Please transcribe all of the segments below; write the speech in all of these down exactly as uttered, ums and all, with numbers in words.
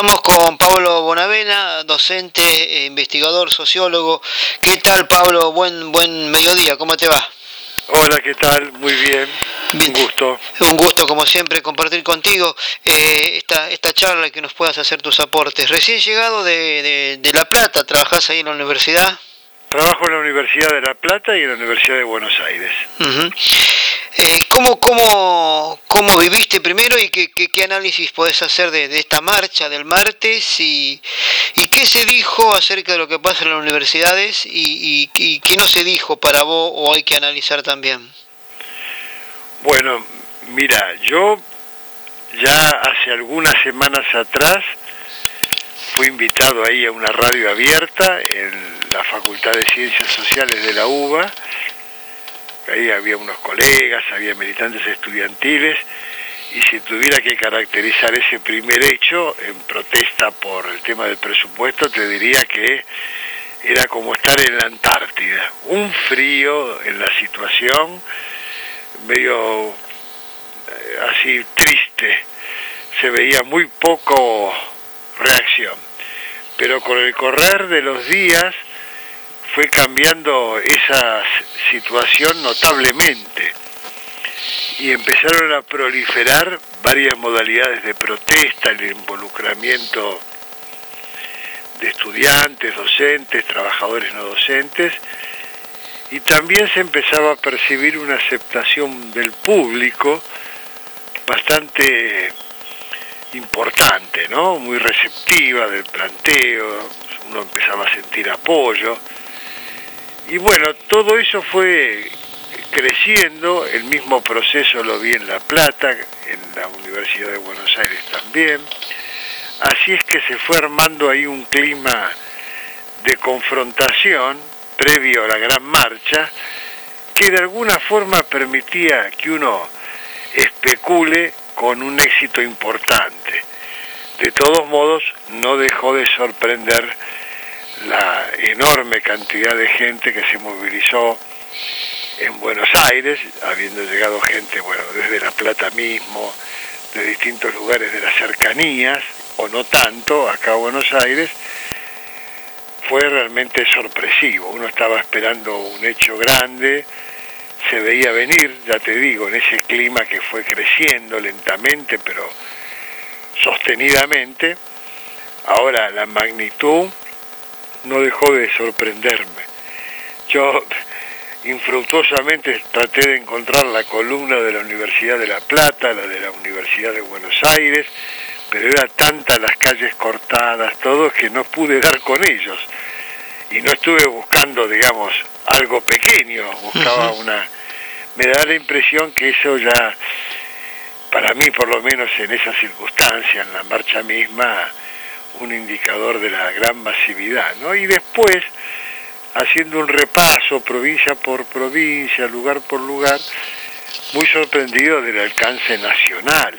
Estamos con Pablo Bonavena, docente, eh, investigador, sociólogo. ¿Qué tal, Pablo? Buen buen mediodía, ¿cómo te va? Hola, ¿qué tal? Muy bien. bien. Un gusto. Un gusto, como siempre, compartir contigo eh, esta esta charla y que nos puedas hacer tus aportes. Recién llegado de, de, de La Plata, ¿trabajás ahí en la universidad? Trabajo en la Universidad de La Plata y en la Universidad de Buenos Aires. Uh-huh. Eh, ¿cómo, cómo, ¿Cómo viviste primero y qué, qué, qué análisis podés hacer de, de esta marcha del martes y, y qué se dijo acerca de lo que pasa en las universidades y, y, y qué no se dijo para vos o hay que analizar también? Bueno, mira, yo ya hace algunas semanas atrás fui invitado ahí a una radio abierta en la Facultad de Ciencias Sociales de la U B A. Ahí había unos colegas, había militantes estudiantiles, y si tuviera que caracterizar ese primer hecho en protesta por el tema del presupuesto, te diría que era como estar en la Antártida. Un frío en la situación, medio eh, así triste, se veía muy poco reacción. Pero con el correr de los días fue cambiando esa situación notablemente y empezaron a proliferar varias modalidades de protesta, el involucramiento de estudiantes, docentes, trabajadores no docentes, y también se empezaba a percibir una aceptación del público bastante importante, ¿no? Muy receptiva del planteo, uno empezaba a sentir apoyo. Y bueno, todo eso fue creciendo, el mismo proceso lo vi en La Plata, en la Universidad de Buenos Aires también. Así es que se fue armando ahí un clima de confrontación previo a la gran marcha, que de alguna forma permitía que uno especule con un éxito importante. De todos modos, no dejó de sorprender la enorme cantidad de gente que se movilizó en Buenos Aires, habiendo llegado gente, bueno, desde La Plata mismo, de distintos lugares de las cercanías, o no tanto, acá a Buenos Aires. Fue realmente sorpresivo. Uno estaba esperando un hecho grande, se veía venir, ya te digo, en ese clima que fue creciendo lentamente, pero sostenidamente. Ahora, la magnitud no dejó de sorprenderme. Yo infructuosamente traté de encontrar la columna de la Universidad de La Plata, la de la Universidad de Buenos Aires, pero era tantas las calles cortadas, todo, que no pude dar con ellos. Y no estuve buscando, digamos, algo pequeño, buscaba uh-huh. una... Me da la impresión que eso ya, para mí por lo menos en esa circunstancia, en la marcha misma, un indicador de la gran masividad, ¿no? Y después, haciendo un repaso provincia por provincia, lugar por lugar, muy sorprendido del alcance nacional.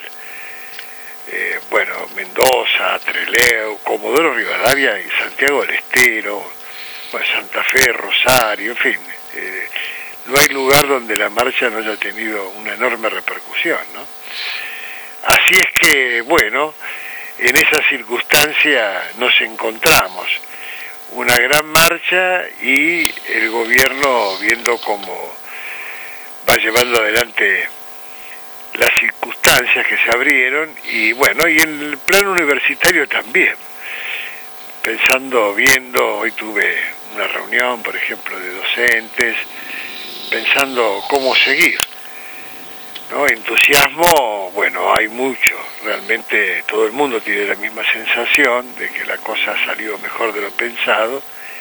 Eh, bueno, Mendoza, Trelew, Comodoro Rivadavia y Santiago del Estero, bueno, Santa Fe, Rosario, en fin, eh, no hay lugar donde la marcha no haya tenido una enorme repercusión, ¿no? Así es que, bueno, en esa circunstancia nos encontramos, una gran marcha y el gobierno viendo cómo va llevando adelante las circunstancias que se abrieron, y bueno, y en el plano universitario también, pensando, viendo, hoy tuve una reunión, por ejemplo, de docentes, pensando cómo seguir, ¿no? Entusiasmo, bueno, hay mucho, realmente todo el mundo tiene la misma sensación de que la cosa salió mejor de lo pensado,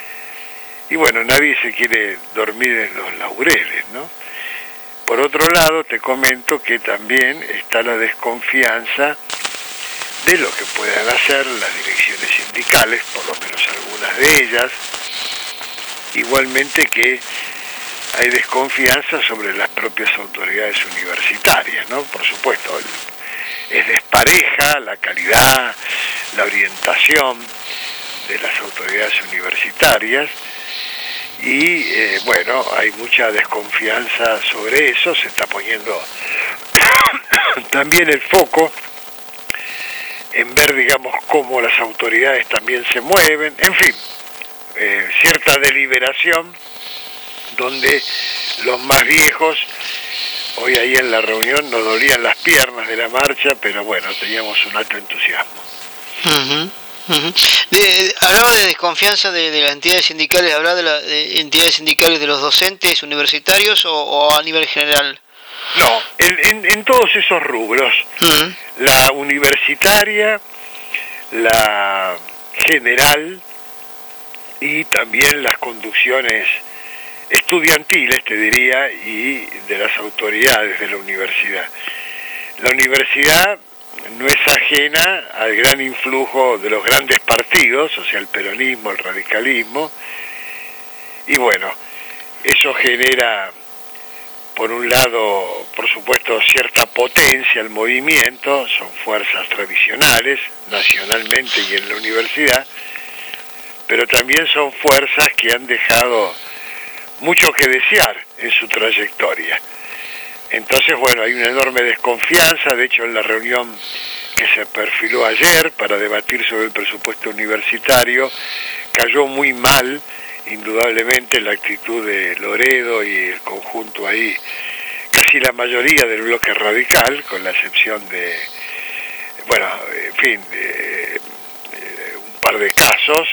y bueno, nadie se quiere dormir en los laureles, ¿no? Por otro lado, te comento que también está la desconfianza de lo que puedan hacer las direcciones sindicales, por lo menos algunas de ellas, igualmente que hay desconfianza sobre las propias autoridades universitarias, ¿no? Por supuesto, es despareja la calidad, la orientación de las autoridades universitarias, y eh, bueno, hay mucha desconfianza sobre eso. Se está poniendo también el foco en ver, digamos, cómo las autoridades también se mueven, en fin, eh, cierta deliberación donde los más viejos, hoy ahí en la reunión nos dolían las piernas de la marcha, pero bueno, teníamos un alto entusiasmo. Uh-huh. Uh-huh. De, hablaba de desconfianza de, de las entidades sindicales, hablaba de las entidades sindicales de los docentes universitarios o, o a nivel general. No, en, en, en todos esos rubros, uh-huh. La universitaria, la general y también las conducciones estudiantiles, te diría, y de las autoridades de la universidad. La universidad no es ajena al gran influjo de los grandes partidos, o sea, el peronismo, el radicalismo, y bueno, eso genera, por un lado, por supuesto, cierta potencia al movimiento, son fuerzas tradicionales, nacionalmente y en la universidad, pero también son fuerzas que han dejado mucho que desear en su trayectoria. Entonces, bueno, hay una enorme desconfianza. De hecho, en la reunión que se perfiló ayer para debatir sobre el presupuesto universitario, cayó muy mal, indudablemente, la actitud de Loredo y el conjunto ahí, casi la mayoría del bloque radical, con la excepción de, bueno, en fin, de, de un par de casos,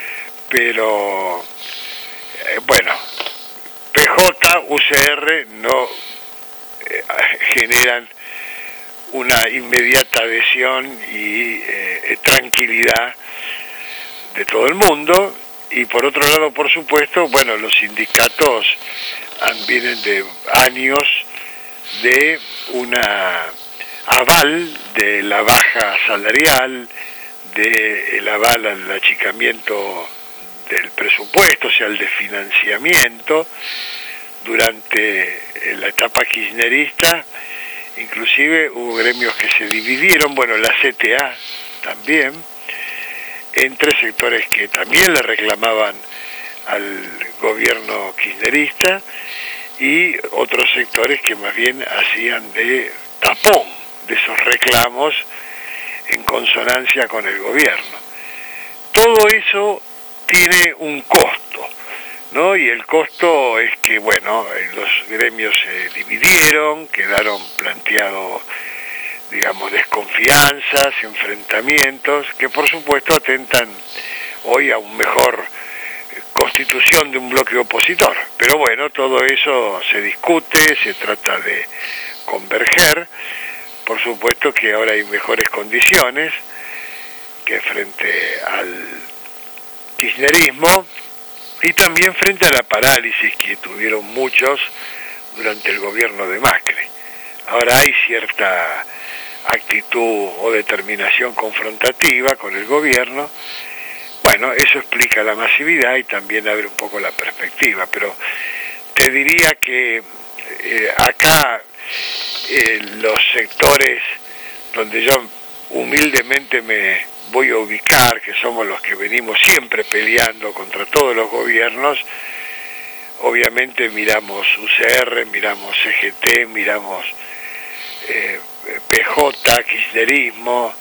pero, eh, bueno, P J, U C R no eh, generan una inmediata adhesión y eh, tranquilidad de todo el mundo, y por otro lado, por supuesto, bueno, los sindicatos vienen de años de una aval de la baja salarial, de el aval al achicamiento del presupuesto, o sea, el desfinanciamiento durante la etapa kirchnerista. Inclusive hubo gremios que se dividieron, bueno, la C T A también, entre sectores que también le reclamaban al gobierno kirchnerista y otros sectores que más bien hacían de tapón de esos reclamos en consonancia con el gobierno. Todo eso tiene un costo, ¿no? Y el costo es que, bueno, los gremios se dividieron, quedaron planteados, digamos, desconfianzas, enfrentamientos, que por supuesto atentan hoy a una mejor constitución de un bloque opositor. Pero bueno, todo eso se discute, se trata de converger. Por supuesto que ahora hay mejores condiciones que frente al kirchnerismo y también frente a la parálisis que tuvieron muchos durante el gobierno de Macri. Ahora hay cierta actitud o determinación confrontativa con el gobierno. Bueno, eso explica la masividad y también abre un poco la perspectiva, pero te diría que eh, acá eh, los sectores donde yo humildemente me voy a ubicar, que somos los que venimos siempre peleando contra todos los gobiernos, obviamente miramos U C R, miramos C G T, miramos eh, P J, kirchnerismo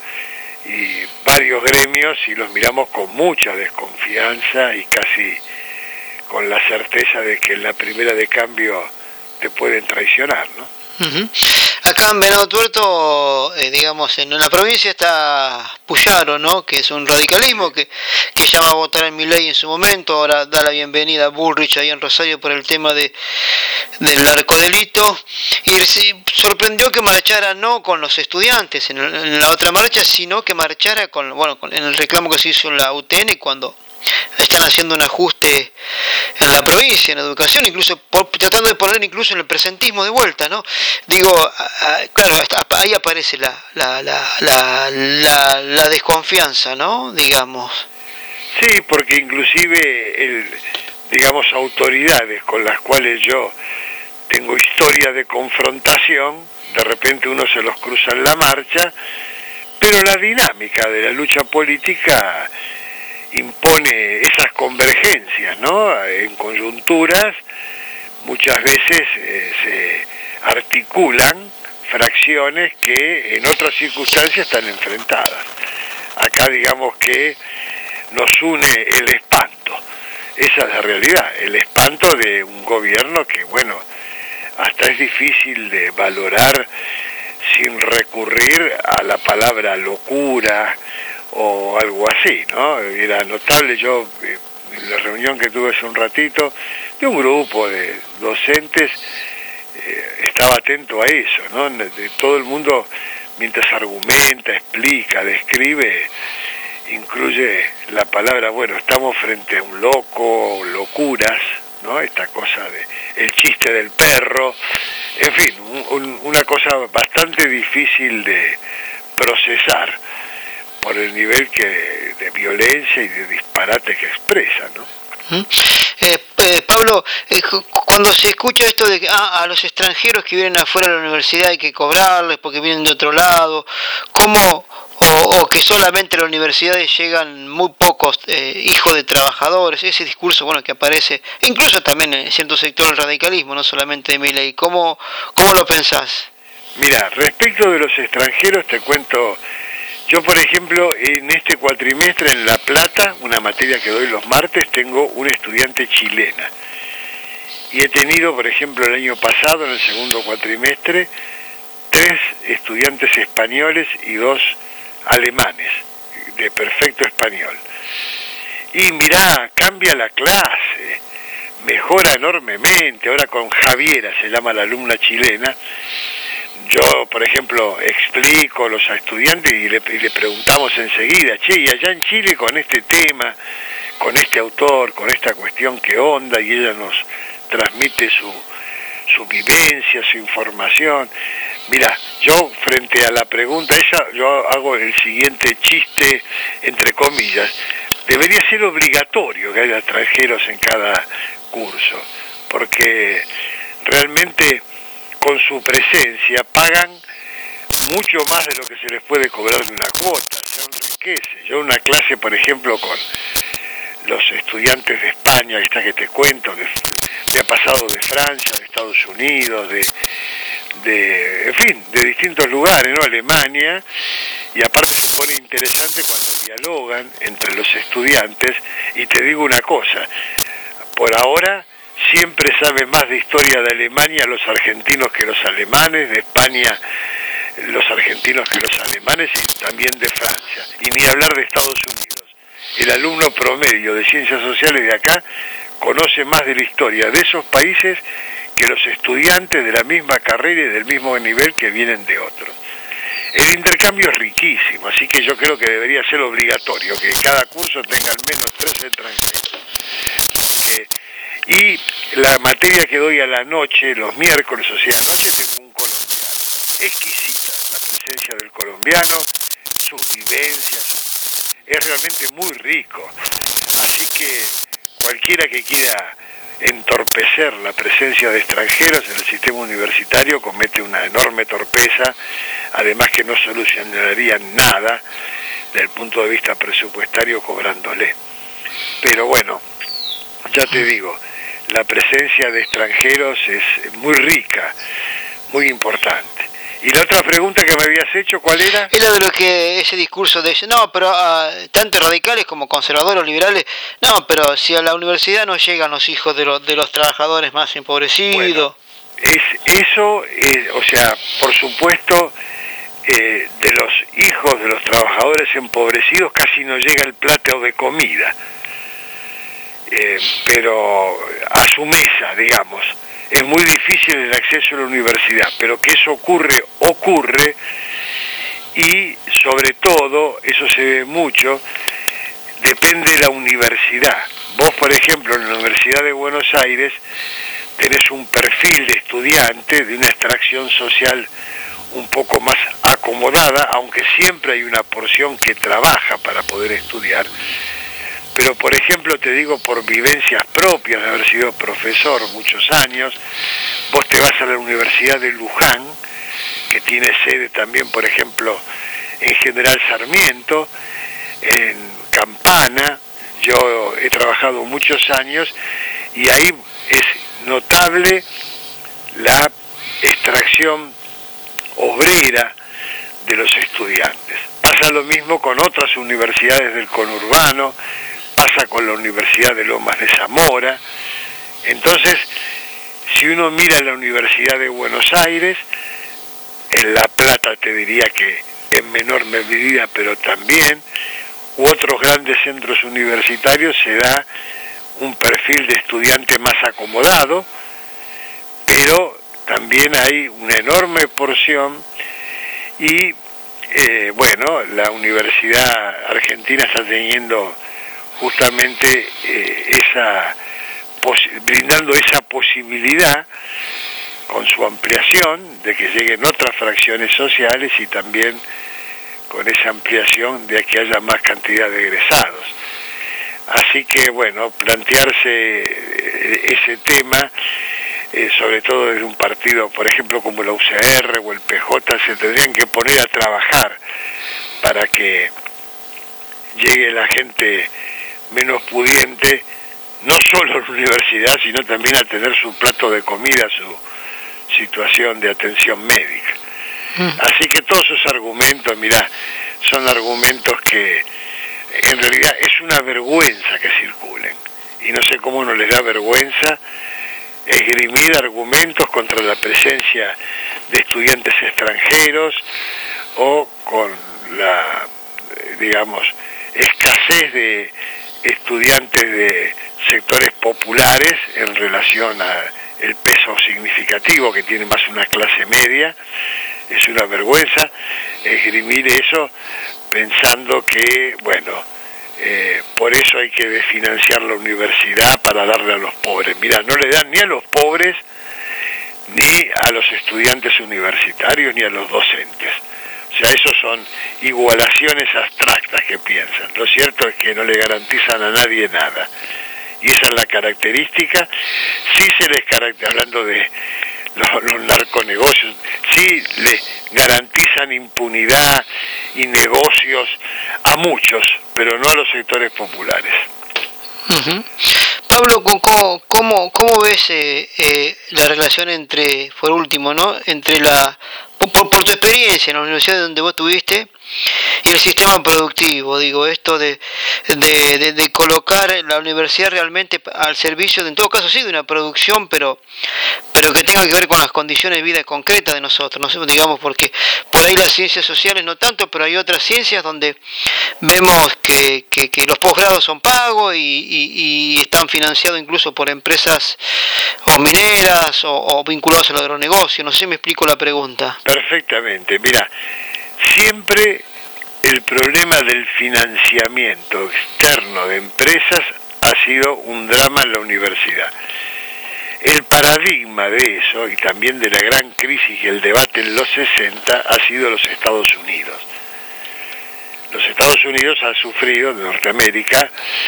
y varios gremios, y los miramos con mucha desconfianza y casi con la certeza de que en la primera de cambio te pueden traicionar, ¿no? Uh-huh. Acá en Venado Tuerto, eh, digamos, en la provincia está Puyaro, ¿no? Que es un radicalismo que, que llama a votar en Milei en su momento. Ahora da la bienvenida a Bullrich ahí en Rosario por el tema de del narcodelito, y sí, sorprendió que marchara no con los estudiantes en, en la otra marcha, sino que marchara con, bueno, con, en el reclamo que se hizo en la U T N cuando están haciendo un ajuste en la provincia, en educación, incluso por, tratando de poner incluso en el presentismo de vuelta, ¿no? Digo, a, a, claro, hasta ahí aparece la, la, la, la, la, la desconfianza, ¿no? Digamos. Sí, porque inclusive, el, digamos, autoridades con las cuales yo tengo historia de confrontación, de repente uno se los cruza en la marcha, pero la dinámica de la lucha política impone esas convergencias, ¿no? En coyunturas muchas veces eh, se articulan fracciones que en otras circunstancias están enfrentadas. Acá digamos que nos une el espanto. Esa es la realidad, el espanto de un gobierno que, bueno, hasta es difícil de valorar sin recurrir a la palabra locura o algo así, ¿no? Era notable, yo en la reunión que tuve hace un ratito, de un grupo de docentes, eh, estaba atento a eso, ¿no? De todo el mundo, mientras argumenta, explica, describe, incluye la palabra, bueno, estamos frente a un loco, locuras, ¿no? Esta cosa de el chiste del perro, en fin, un, un, una cosa bastante difícil de procesar por el nivel que de violencia y de disparate que expresa, ¿no? Eh, eh, Pablo, eh, cuando se escucha esto de que ah, a los extranjeros que vienen afuera de la universidad hay que cobrarles porque vienen de otro lado, ¿cómo? O, o que solamente a las universidades llegan muy pocos eh, hijos de trabajadores, ese discurso bueno que aparece, incluso también en cierto sector del radicalismo, no solamente de Milei, ¿cómo, cómo lo pensás? Mira, respecto de los extranjeros te cuento, yo por ejemplo en este cuatrimestre en La Plata, una materia que doy los martes, tengo una estudiante chilena, y he tenido por ejemplo el año pasado en el segundo cuatrimestre tres estudiantes españoles y dos alemanes, de perfecto español. Y mirá, cambia la clase, mejora enormemente, ahora con Javiera, se llama la alumna chilena, yo, por ejemplo, explico a los estudiantes y le, y le preguntamos enseguida, che, y allá en Chile con este tema, con este autor, con esta cuestión, ¿qué onda? Y ella nos transmite su, su vivencia, su información. Mira, yo frente a la pregunta esa, yo hago el siguiente chiste, entre comillas, debería ser obligatorio que haya extranjeros en cada curso, porque realmente con su presencia pagan mucho más de lo que se les puede cobrar de una cuota, se enriquece. Yo una clase, por ejemplo, con los estudiantes de España, esta que te cuento, de, me ha pasado de Francia, de Estados Unidos, de... de, en fin, de distintos lugares, ¿no? Alemania, y aparte se pone interesante cuando dialogan entre los estudiantes, y te digo una cosa, por ahora siempre saben más de historia de Alemania los argentinos que los alemanes, de España los argentinos que los alemanes, y también de Francia, y ni hablar de Estados Unidos. El alumno promedio de ciencias sociales de acá conoce más de la historia de esos países que los estudiantes de la misma carrera y del mismo nivel que vienen de otros. El intercambio es riquísimo, así que yo creo que debería ser obligatorio, que cada curso tenga al menos tres extranjeros. Porque, y la materia que doy a la noche, los miércoles, o sea, anoche tengo un colombiano. Exquisita la presencia del colombiano, sus vivencias, es realmente muy rico. Así que cualquiera que quiera entorpecer la presencia de extranjeros en el sistema universitario comete una enorme torpeza, además que no solucionarían nada desde el punto de vista presupuestario cobrándole. Pero bueno, ya te digo, la presencia de extranjeros es muy rica, muy importante. Y la otra pregunta que me habías hecho, ¿cuál era? Era de lo que ese discurso de, no, pero uh, tanto radicales como conservadores, liberales, no, pero si a la universidad no llegan los hijos de los, de los trabajadores más empobrecidos. Bueno, es eso, eh, o sea, por supuesto, eh, de los hijos de los trabajadores empobrecidos casi no llega el plato de comida, eh, pero a su mesa, digamos. Es muy difícil el acceso a la universidad, pero que eso ocurre, ocurre, y sobre todo, eso se ve mucho, depende de la universidad. Vos, por ejemplo, en la Universidad de Buenos Aires, tenés un perfil de estudiante de una extracción social un poco más acomodada, aunque siempre hay una porción que trabaja para poder estudiar. Pero, por ejemplo, te digo por vivencias propias de haber sido profesor muchos años, vos te vas a la Universidad de Luján, que tiene sede también, por ejemplo, en General Sarmiento, en Campana, yo he trabajado muchos años, y ahí es notable la extracción obrera de los estudiantes. Pasa pasa lo mismo con otras universidades del conurbano, pasa con la Universidad de Lomas de Zamora. Entonces, si uno mira la Universidad de Buenos Aires, en La Plata te diría que en menor medida, pero también, u otros grandes centros universitarios, se da un perfil de estudiante más acomodado, pero también hay una enorme porción y, eh, bueno, la Universidad Argentina está teniendo justamente eh, esa, brindando esa posibilidad con su ampliación de que lleguen otras fracciones sociales y también con esa ampliación de que haya más cantidad de egresados. Así que, bueno, plantearse ese tema, eh, sobre todo desde un partido, por ejemplo, como la U C R o el P J, se tendrían que poner a trabajar para que llegue la gente menos pudiente, no solo a la universidad, sino también a tener su plato de comida, su situación de atención médica. Mm. Así que todos esos argumentos, mirá, son argumentos que en realidad es una vergüenza que circulen, y no sé cómo no les da vergüenza esgrimir argumentos contra la presencia de estudiantes extranjeros o con la, digamos, escasez de estudiantes de sectores populares en relación a el peso significativo que tiene más una clase media. Es una vergüenza esgrimir eso pensando que, bueno, eh, por eso hay que desfinanciar la universidad para darle a los pobres. Mira, no le dan ni a los pobres, ni a los estudiantes universitarios, ni a los docentes. O sea, esos son igualaciones abstractas que piensan. Lo cierto es que no le garantizan a nadie nada. Y esa es la característica. Sí se les caracteriza, hablando de los, los narconegocios, sí les garantizan impunidad y negocios a muchos, pero no a los sectores populares. Uh-huh. Pablo, ¿cómo, cómo, cómo ves eh, eh, la relación entre, por último, ¿no? entre la por, por tu experiencia en la universidad donde vos estuviste y el sistema productivo, digo, esto de, de, de, de colocar la universidad realmente al servicio, de, en todo caso sí, de una producción, pero pero que tenga que ver con las condiciones de vida concretas de nosotros, no sé, digamos, porque por ahí las ciencias sociales no tanto, pero hay otras ciencias donde vemos que, que, que los posgrados son pagos y, y, y están financiados incluso por empresas o mineras o, o vinculados al agronegocio, no sé, me explico la pregunta. Perfectamente, mira, siempre el problema del financiamiento externo de empresas ha sido un drama en la universidad. El paradigma de eso, y también de la gran crisis y el debate en los sesenta, ha sido los Estados Unidos. Los Estados Unidos han sufrido, de Norteamérica,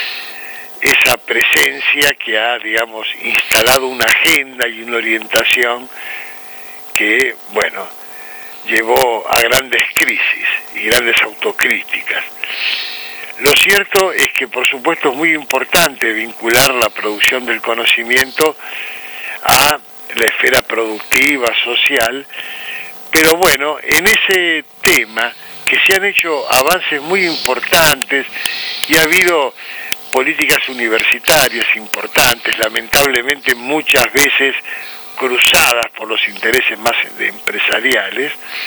esa presencia que ha, digamos, instalado una agenda y una orientación que, bueno, llevó a grandes crisis y grandes autocríticas. Lo cierto es que, por supuesto, es muy importante vincular la producción del conocimiento a la esfera productiva, social, pero bueno, en ese tema que se han hecho avances muy importantes y ha habido políticas universitarias importantes, lamentablemente muchas veces cruzadas por los intereses más empresariales,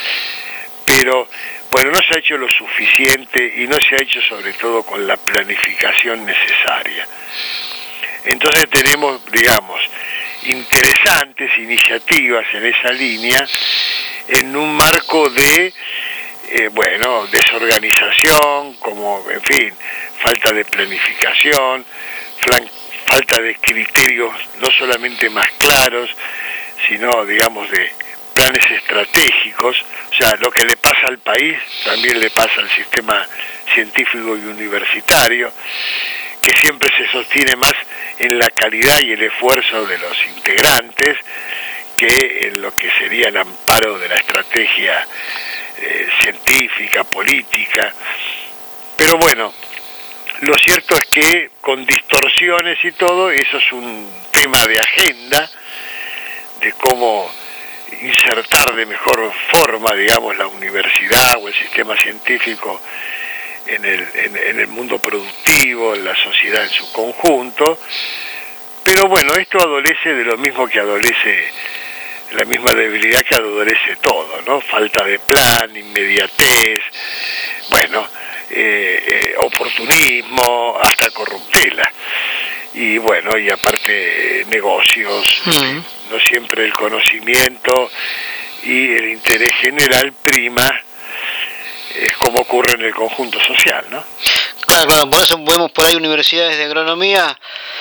pero bueno, no se ha hecho lo suficiente y no se ha hecho sobre todo con la planificación necesaria. Entonces tenemos, digamos, interesantes iniciativas en esa línea, en un marco de, eh, bueno, desorganización, como, en fin, falta de planificación, flan- falta de criterios no solamente más claros, sino, digamos, de planes estratégicos. O sea, lo que le pasa al país también le pasa al sistema científico y universitario, que siempre se sostiene más en la calidad y el esfuerzo de los integrantes que en lo que sería el amparo de la estrategia eh, científica, política. Pero bueno, lo cierto es que con distorsiones y todo, eso es un tema de agenda, de cómo insertar de mejor forma, digamos, la universidad o el sistema científico en el, en, en el mundo productivo, en la sociedad en su conjunto. Pero bueno, esto adolece de lo mismo que adolece, la misma debilidad que adolece todo, ¿no? Falta de plan, inmediatez, bueno, eh, eh, oportunismo, hasta corruptela. Y bueno, y aparte negocios, mm. no siempre el conocimiento y el interés general prima, es como ocurre en el conjunto social, ¿no? Claro, claro, por eso vemos por ahí universidades de agronomía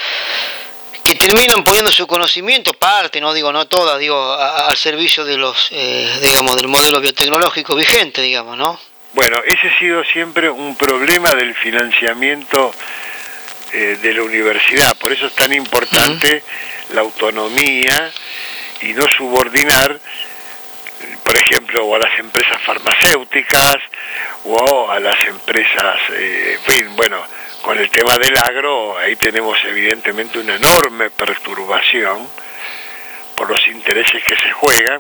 que terminan poniendo su conocimiento, parte, no digo no todas, digo a, al servicio de los, eh, digamos, del modelo biotecnológico vigente, digamos, ¿no? Bueno, ese ha sido siempre un problema del financiamiento eh, de la universidad, por eso es tan importante uh-huh. la autonomía y no subordinar, por ejemplo, o a las empresas farmacéuticas o a las empresas, eh, bueno, con el tema del agro, ahí tenemos evidentemente una enorme perturbación por los intereses que se juegan,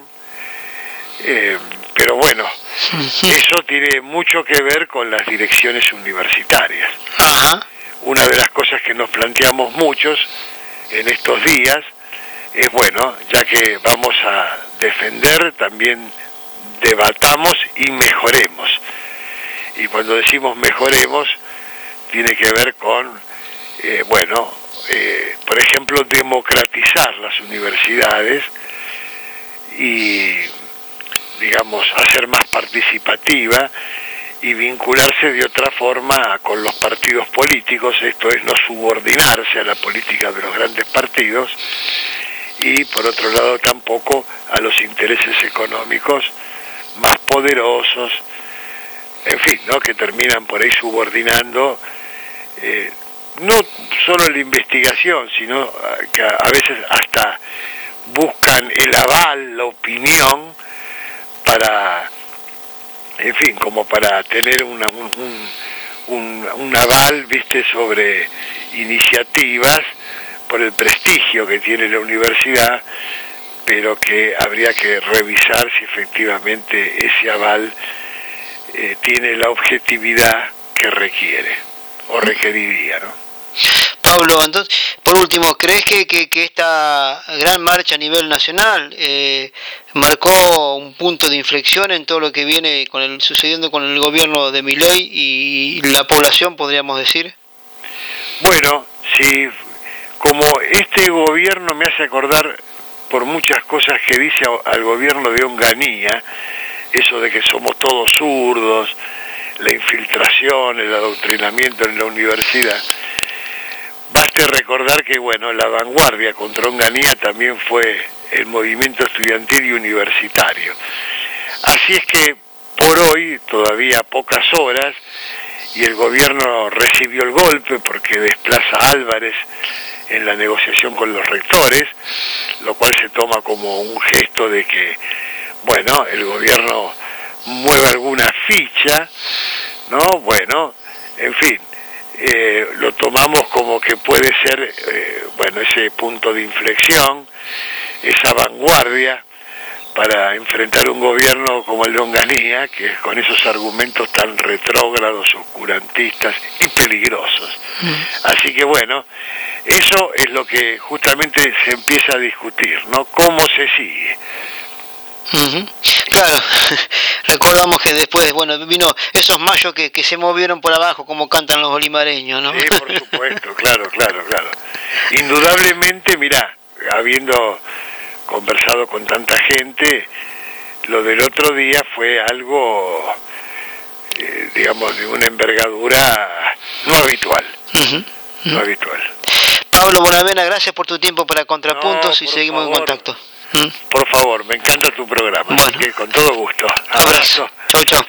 eh, pero bueno, eso tiene mucho que ver con las direcciones universitarias. Ajá. Una de las cosas que nos planteamos muchos en estos días es, bueno, ya que vamos a defender, también debatamos y mejoremos. Y cuando decimos mejoremos, tiene que ver con, eh, bueno, eh, por ejemplo, democratizar las universidades y, digamos, hacer más participativa y vincularse de otra forma con los partidos políticos, esto es, no subordinarse a la política de los grandes partidos, y por otro lado tampoco a los intereses económicos más poderosos, en fin, ¿no?, que terminan por ahí subordinando eh, no solo la investigación, sino que a, a veces hasta buscan el aval, la opinión, para, en fin, como para tener una, un, un, un aval, viste, sobre iniciativas, por el prestigio que tiene la universidad, pero que habría que revisar si efectivamente ese aval eh, tiene la objetividad que requiere o requeriría, ¿no? Pablo, entonces, por último, ¿crees que, que, que esta gran marcha a nivel nacional eh, marcó un punto de inflexión en todo lo que viene con el, sucediendo con el gobierno de Milei y la población, podríamos decir? Bueno, sí, como este gobierno me hace acordar por muchas cosas que dice al gobierno de Onganía, eso de que somos todos zurdos, la infiltración, el adoctrinamiento en la universidad. Baste recordar que, bueno, la vanguardia contra Onganía también fue el movimiento estudiantil y universitario. Así es que por hoy, todavía pocas horas, y el gobierno recibió el golpe porque desplaza a Álvarez en la negociación con los rectores, lo cual se toma como un gesto de que, bueno, el gobierno mueve alguna ficha, ¿no? Bueno, en fin, eh, lo tomamos como que puede ser, eh, bueno, ese punto de inflexión, esa vanguardia para enfrentar un gobierno como el de Onganía, que es con esos argumentos tan retrógrados, oscurantistas y peligrosos. Mm. Así que bueno, eso es lo que justamente se empieza a discutir, ¿no? ¿Cómo se sigue? Uh-huh. Claro, recordamos que después, bueno, vino esos mayos que, que se movieron por abajo, como cantan los olimareños, ¿no? Sí, por supuesto, claro, claro, claro. Indudablemente, mirá, habiendo conversado con tanta gente, lo del otro día fue algo, eh, digamos, de una envergadura no habitual, uh-huh. Uh-huh. no habitual. Pablo Bonavena, gracias por tu tiempo para Contrapuntos no, y seguimos favor. en contacto. Por favor, me encanta tu programa, bueno. Así que con todo gusto. Abrazo. Chau, chau.